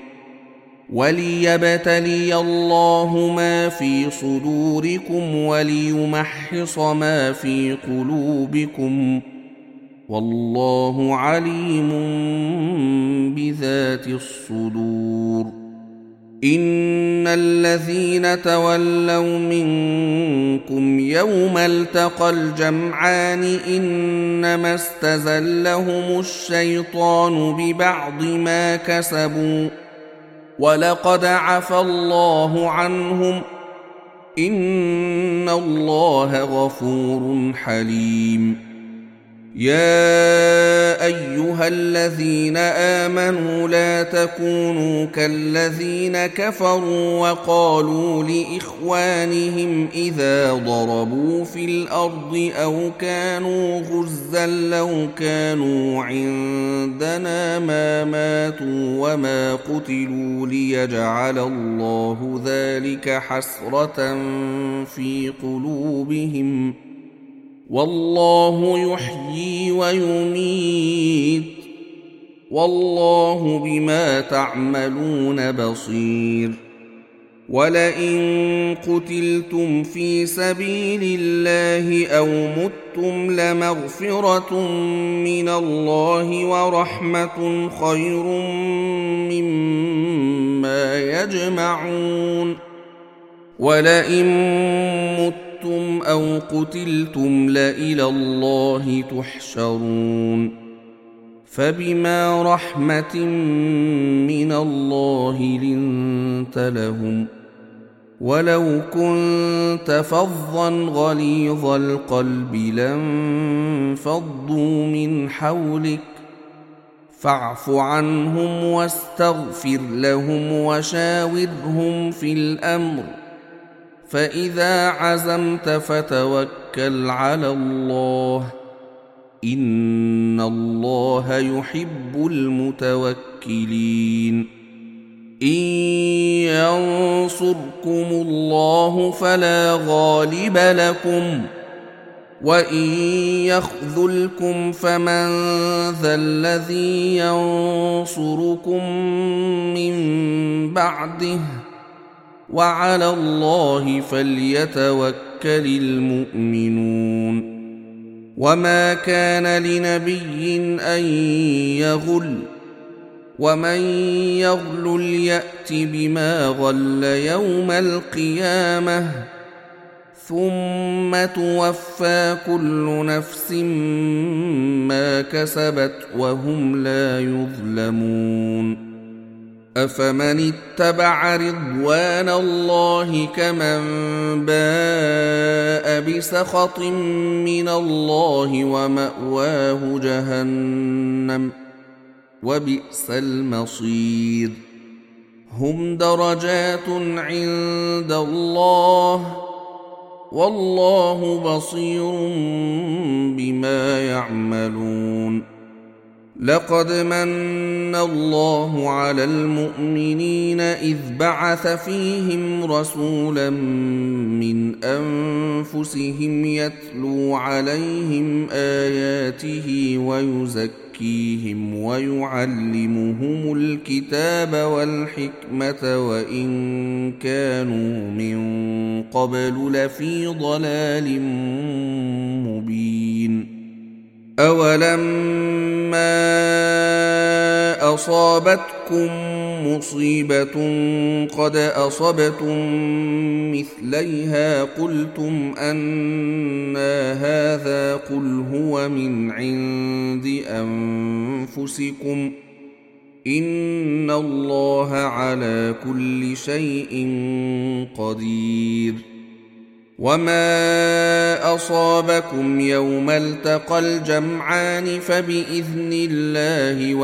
وليبتلي الله ما في صدوركم وليمحص ما في قلوبكم والله عليم بذات الصدور إن الذين تولوا منكم يوم التقى الجمعان إنما استزلهم الشيطان ببعض ما كسبوا ولقد عفى الله عنهم إن الله غفور حليم يا أيها الذين آمنوا لا تكونوا كالذين كفروا وقالوا لإخوانهم إذا ضربوا في الأرض أو كانوا غزا لو كانوا عندنا ما ماتوا وما قتلوا ليجعل الله ذلك حسرة في قلوبهم والله يحيي ويميت والله بما تعملون بصير ولئن قتلتم في سبيل الله أو متم لمغفرة من الله ورحمة خير مما يجمعون ولئن متم أو قتلتم لإلى الله تحشرون فبما رحمة من الله لنت لهم ولو كنت فظا غليظ القلب لانفضوا من حولك فاعف عنهم واستغفر لهم وشاورهم في الأمر فإذا عزمت فتوكل على الله إن الله يحب المتوكلين إن ينصركم الله فلا غالب لكم وإن يخذلكم فمن ذا الذي ينصركم من بعده وعلى الله فليتوكل المؤمنون وما كان لنبي أن يغل ومن يغل يأت بما غل يوم القيامة ثم توفى كل نفس ما كسبت وهم لا يظلمون أفمن اتبع رضوان الله كمن باء بسخط من الله ومأواه جهنم وبئس المصير هم درجات عند الله والله بصير بما يعملون لقد من الله على المؤمنين إذ بعث فيهم رسولا من أنفسهم يتلو عليهم آياته ويزكيهم ويعلمهم الكتاب والحكمة وإن كانوا من قبل لفي ضلال مبين أولما أصابتكم مصيبة قد أصبتم مثليها قلتم أنى هذا قل هو من عند أنفسكم إن الله على كل شيء قدير وما أصابكم يوم التقى الجمعان فبإذن الله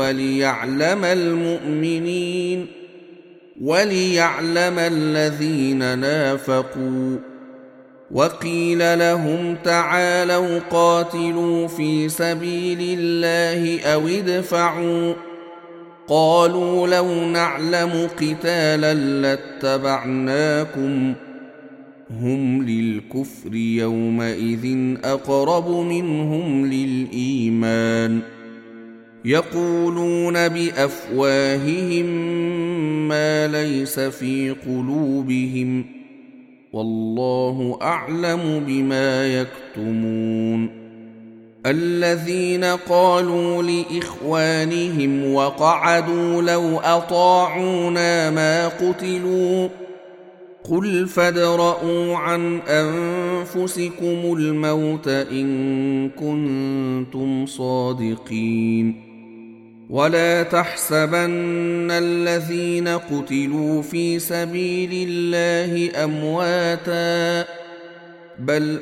وليعلم الذين نافقوا وقيل لهم تعالوا قاتلوا في سبيل الله أو ادفعوا قالوا لو نعلم قتالا لاتبعناكم هم للكفر يومئذ أقرب منهم للإيمان يقولون بأفواههم ما ليس في قلوبهم والله أعلم بما يكتمون الذين قالوا لإخوانهم وقعدوا لو أطاعونا ما قتلوا قل فادرءوا عن أنفسكم الموت إن كنتم صادقين ولا تحسبن الذين قتلوا في سبيل الله أمواتا بل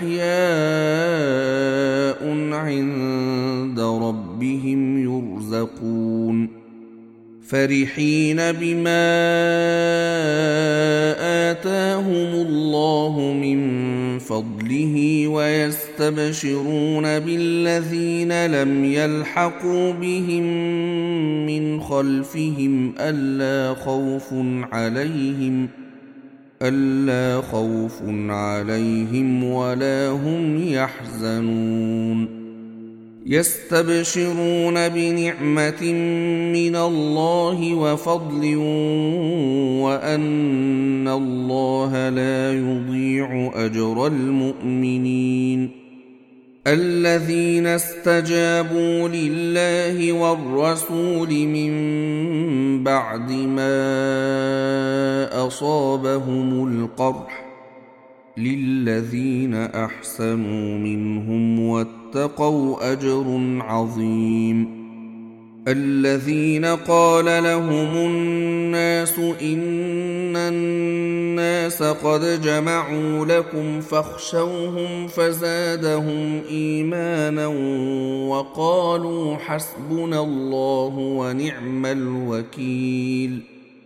أحياء عند ربهم يرزقون فرحين بما آتاهم الله من فضله ويستبشرون بالذين لم يلحقوا بهم من خلفهم ألا خوف عليهم ولا هم يحزنون يستبشرون بنعمة من الله وفضل وأن الله لا يضيع أجر المؤمنين الذين استجابوا لله والرسول من بعد ما أصابهم القرح للذين أحسنوا منهم واتقوا أجر عظيم الذين قال لهم الناس إن الناس قد جمعوا لكم فاخشوهم فزادهم إيمانا وقالوا حسبنا الله ونعم الوكيل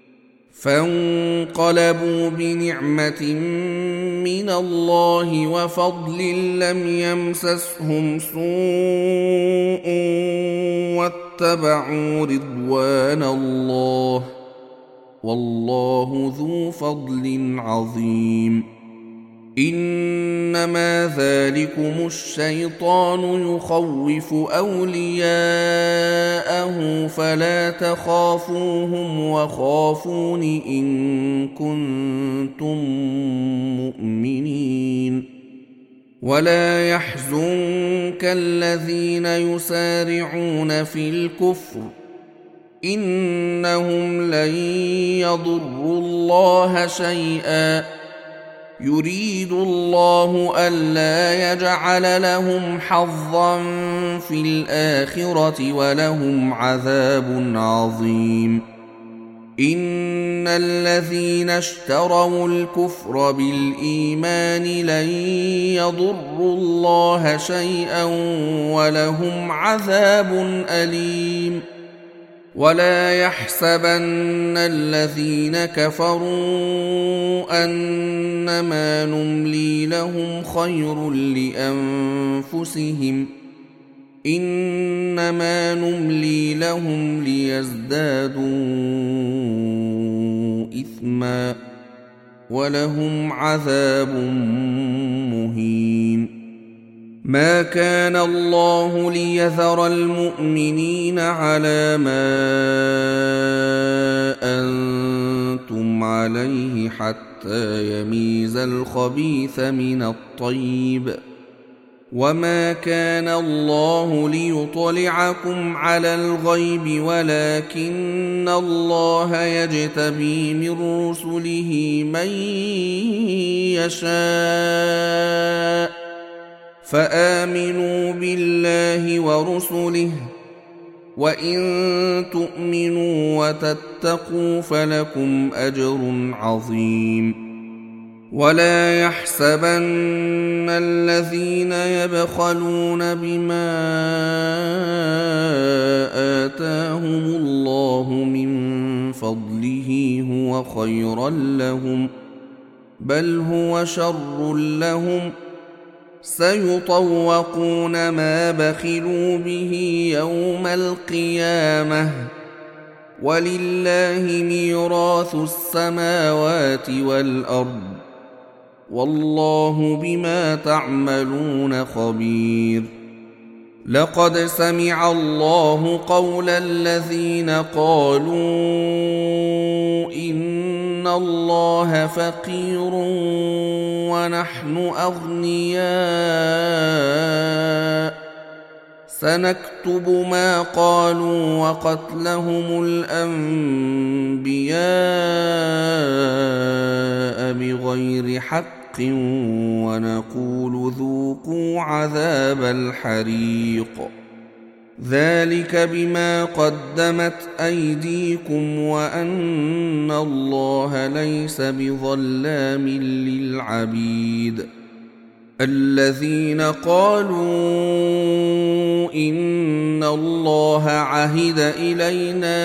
فانقلبوا بنعمة من الله وفضل لم يمسسهم سوء واتبعوا رضوان الله والله ذو فضل عظيم إنما ذلكم الشيطان يخوف أولياءه فلا تخافوهم وخافون إن كنتم مؤمنين ولا يحزنك الذين يسارعون في الكفر إنهم لن يضروا الله شيئا يريد الله ألا يجعل لهم حظا في الآخرة ولهم عذاب عظيم إن الذين اشتروا الكفر بالإيمان لن يضروا الله شيئا ولهم عذاب أليم. ولا يحسبن الذين كفروا أنما نملي لهم خير لأنفسهم إنما نملي لهم ليزدادوا إثما ولهم عذاب مهين. ما كان الله ليذر المؤمنين على ما أنتم عليه حتى يميز الخبيث من الطيب، وما كان الله ليطلعكم على الغيب ولكن الله يجتبي من رسله من يشاء، فآمنوا بالله ورسله، وإن تؤمنوا وتتقوا فلكم أجر عظيم. ولا يحسبن الذين يبخلون بما آتاهم الله من فضله هو خيرا لهم، بل هو شر لهم، سيطوقون ما بخلوا به يوم القيامة، ولله ميراث السماوات والأرض، والله بما تعملون خبير. لقد سمع الله قول الذين قالوا إن الله فقير ونحن أغنياء، سنكتب ما قالوا وقتلهم الأنبياء بغير حق ونقول ذوقوا عذاب الحريق، ذلك بما قدمت أيديكم وأن الله ليس بظلام للعبيد. الذين قالوا إن الله عهد إلينا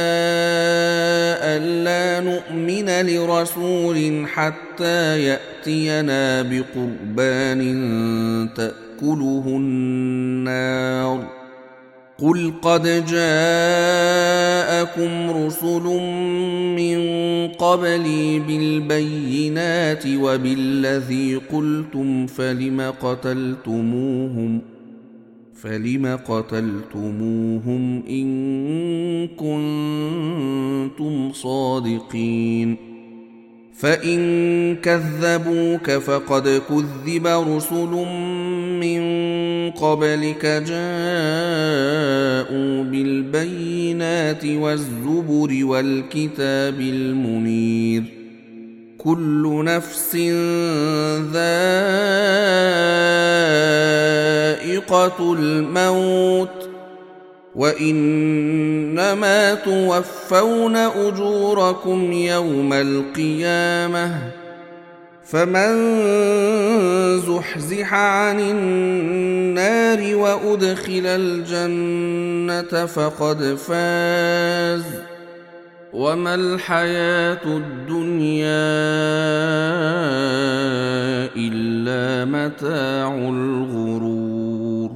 ألا نؤمن لرسول حتى يأتينا بقربان تأكله النار، قل قد جاءكم رسل من قبلي بالبينات وبالذي قلتم فلم قتلتموهم إن كنتم صادقين. فإن كذبوك فقد كذب رسل من قبلك جاءوا بالبينات والزبر والكتاب المنير، كل نفس ذائقة الموت، وإنما توفون أجوركم يوم القيامة، فمن زحزح عن النار وأدخل الجنة فقد فاز، وما الحياة الدنيا إلا متاع الغرور.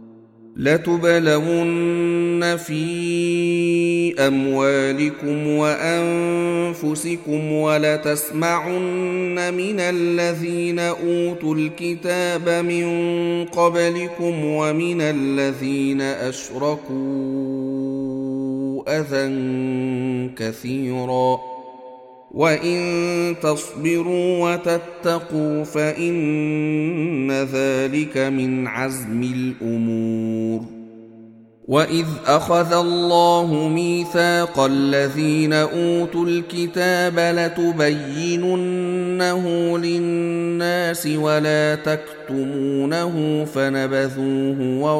لتبلون في أموالكم وأنفسكم ولتسمعن من الذين أوتوا الكتاب من قبلكم ومن الذين أشركوا أذى كثيرا، وإن تصبروا وتتقوا فإن ذلك من عزم الأمور. وإذ أخذ الله ميثاق الذين أوتوا الكتاب لتبيننه للناس ولا تكتمونه تكتمونه فنبذوه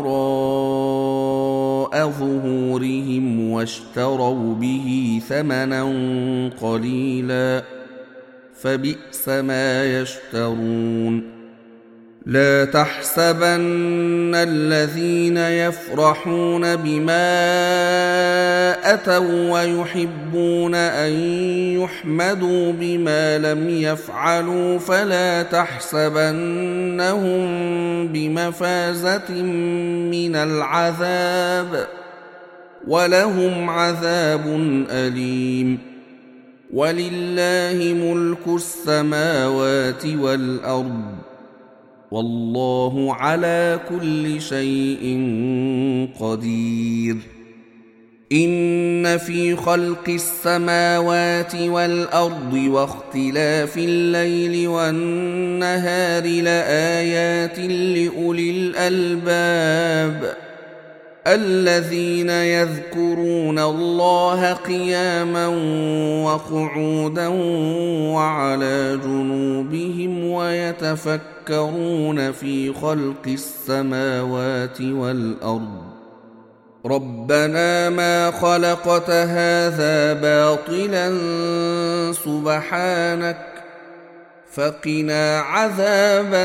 وراء ظهورهم واشتروا به ثمنا قليلا فبئس ما يشترون. لا تحسبن الذين يفرحون بما أتوا ويحبون أن يحمدوا بما لم يفعلوا فلا تحسبنهم بمفازة من العذاب ولهم عذاب أليم. ولله ملك السماوات والأرض والله على كل شيء قدير. إن في خلق السماوات والأرض واختلاف الليل والنهار لآيات لأولي الألباب الذين يذكرون الله قياما وقعودا وعلى جنوبهم ويتفكرون في خلق السماوات والأرض ربنا ما خلقت هذا باطلا سبحانك فقنا عذاب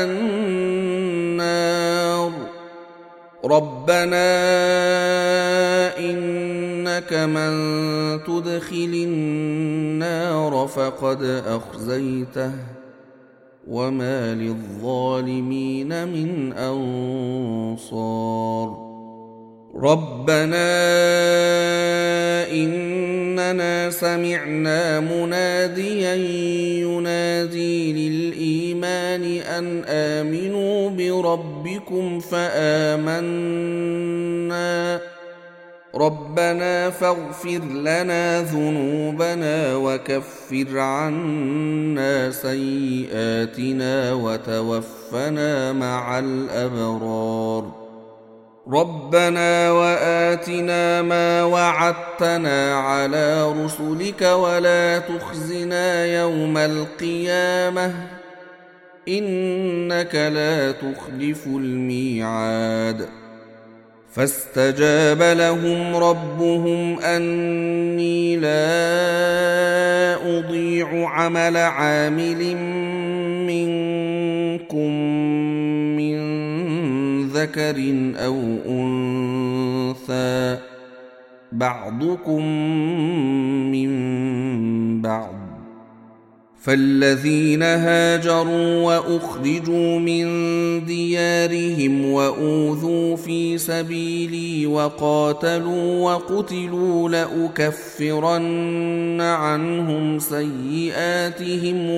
النار. ربنا إنك من تدخل النار فقد أخزيته وما للظالمين من أنصار. ربنا إننا سمعنا مناديا ينادي للإيمان أن آمنوا بربكم فآمنا ربنا فاغفر لنا ذنوبنا وكفر عنا سيئاتنا وتوفنا مع الأبرار. ربنا وآتنا ما وعدتنا على رسلك ولا تخزنا يوم القيامة إنك لا تخلف الميعاد. فاستجاب لهم ربهم أني لا أضيع عمل عامل منكم من ذكر أو أنثى بعضكم من بعض. فالذين هاجروا وأخرجوا من ديارهم وأوذوا في سبيلي وقاتلوا وقتلوا لأكفرن عنهم سيئاتهم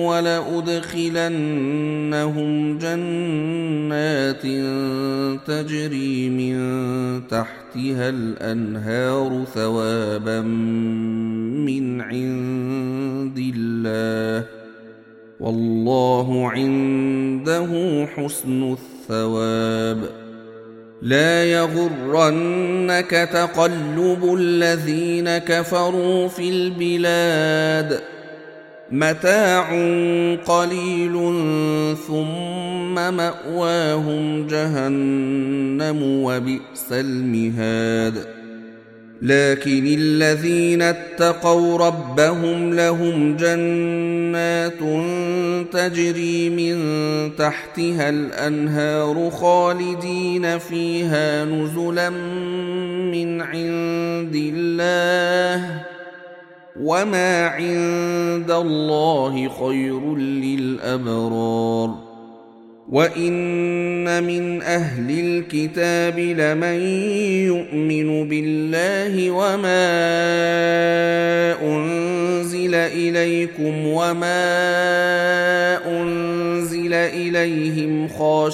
ولأدخلنهم جنات تجري من تحتها الأنهار ثوابا من عند الله والله عنده حسن الثواب. لا يغرنك تقلب الذين كفروا في البلاد متاع قليل ثم مأواهم جهنم وبئس المهاد. لكن الذين اتقوا ربهم لهم جنات تجري من تحتها الأنهار خالدين فيها نزلا من عند الله وما عند الله خير للأبرار. وإن من أهل الكتاب لمن يؤمن بالله وما أنزل إليكم وما أنزل إليهم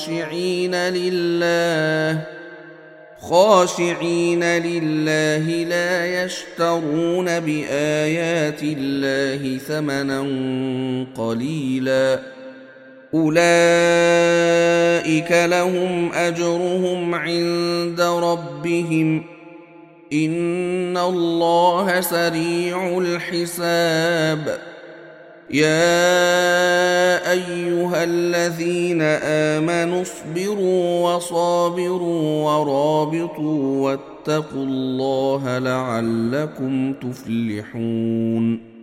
خاشعين لله لا يشترون بآيات الله ثمنا قليلا أولئك لهم أجرهم عند ربهم إن الله سريع الحساب. يا أيها الذين آمنوا اصبروا وصابروا ورابطوا واتقوا الله لعلكم تفلحون